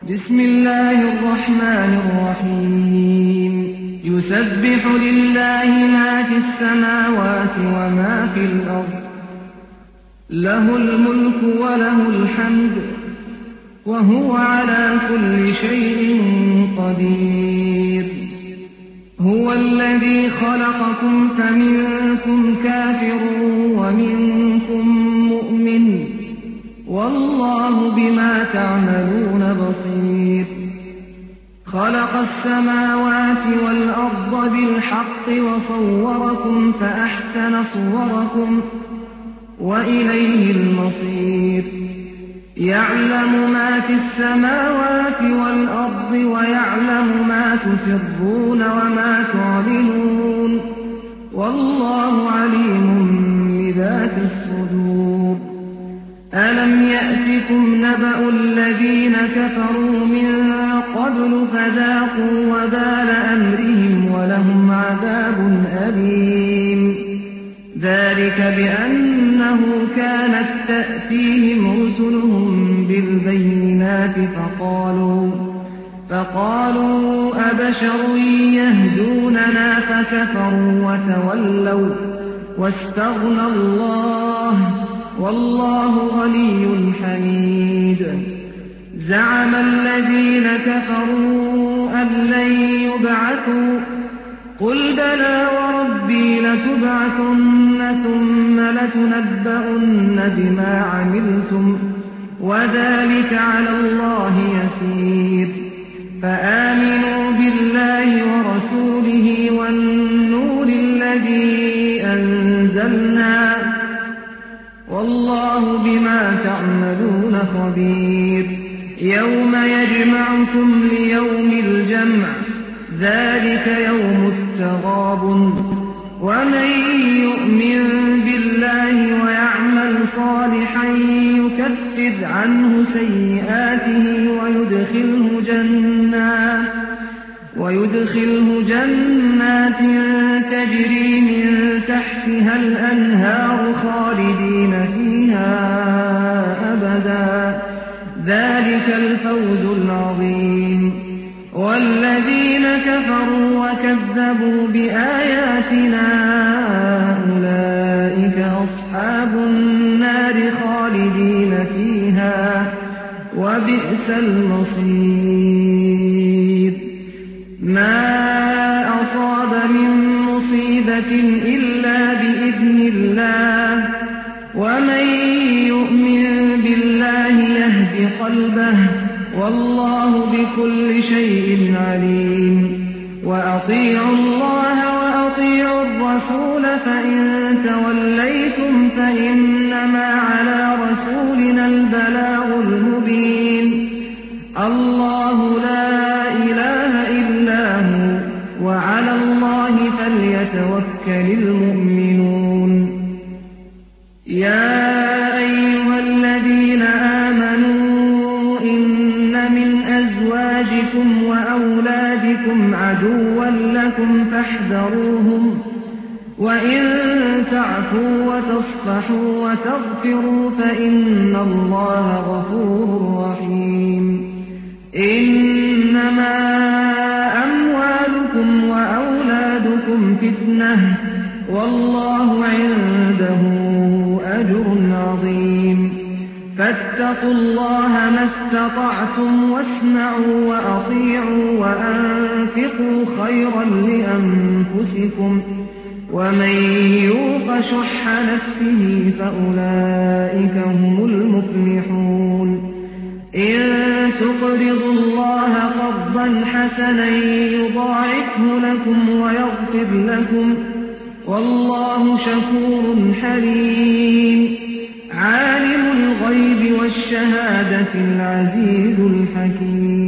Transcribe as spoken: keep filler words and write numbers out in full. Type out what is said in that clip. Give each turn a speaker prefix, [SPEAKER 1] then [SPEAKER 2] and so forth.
[SPEAKER 1] بسم الله الرحمن الرحيم يسبح لله ما في السماوات وما في الأرض له الملك وله الحمد وهو على كل شيء قدير هو الذي خلقكم فمنكم كافر ومنكم مؤمن والله بما تعملون بصير خلق السماوات والأرض بالحق وصوركم فأحسن صوركم وإليه المصير يعلم ما في السماوات والأرض ويعلم ما تسرون وما تعلنون والله عليم بذات الصدور ألم يأتكم نبأ الذين كفروا من قبل فذاقوا وبال أمرهم ولهم عذاب أليم ذلك بأنه كانت تأتيهم رسلهم بالبينات فقالوا فقالوا أبشر يهدوننا فكفروا وتولوا واستغنى الله والله غني حميد زعم الذين كفروا أن لن يبعثوا قل بلى وربي لتبعثن ثم لتنبؤن بما عملتم وذلك على الله يسير فآمنوا بالله ورسوله والنور الذي أنزلنا والله بما تعملون خبير يوم يجمعكم ليوم الجمع ذلك يوم التغابن ومن يؤمن بالله ويعمل صالحا يكفر عنه سيئاته ويدخله جنات ويدخله جنات تجري من تحتها الأنهار خالدين فيها أبدا ذلك الفوز العظيم والذين كفروا وكذبوا بآياتنا أولئك أصحاب النار خالدين فيها وبئس المصير ما أصاب من مصيبة إلا بإذن الله ومن يؤمن بالله يهد قلبه والله بكل شيء عليم وأطيعوا الله وأطيعوا الرسول فإن توليتم فإنما على رسولنا البلاغ المبين الله لا إله إلا هو وعلى الله فليتوكل المؤمنون يا أيها الذين آمنوا إن من أزواجكم وأولادكم عدوا لكم فاحذروهم وإن تعفوا وتصفحوا وتغفروا فإن الله غفور رحيم إنما أموالكم وأولادكم فتنة والله عنده أجر عظيم فاتقوا الله ما استطعتم واسمعوا وأطيعوا وأنفقوا خيرا لأنفسكم ومن يوق شح نفسه فأولئك هم المفلحون إن تقرضوا الله قرضا حسنا يضاعفه لكم ويغفر لكم والله شكور حليم عالم الغيب والشهادة العزيز الحكيم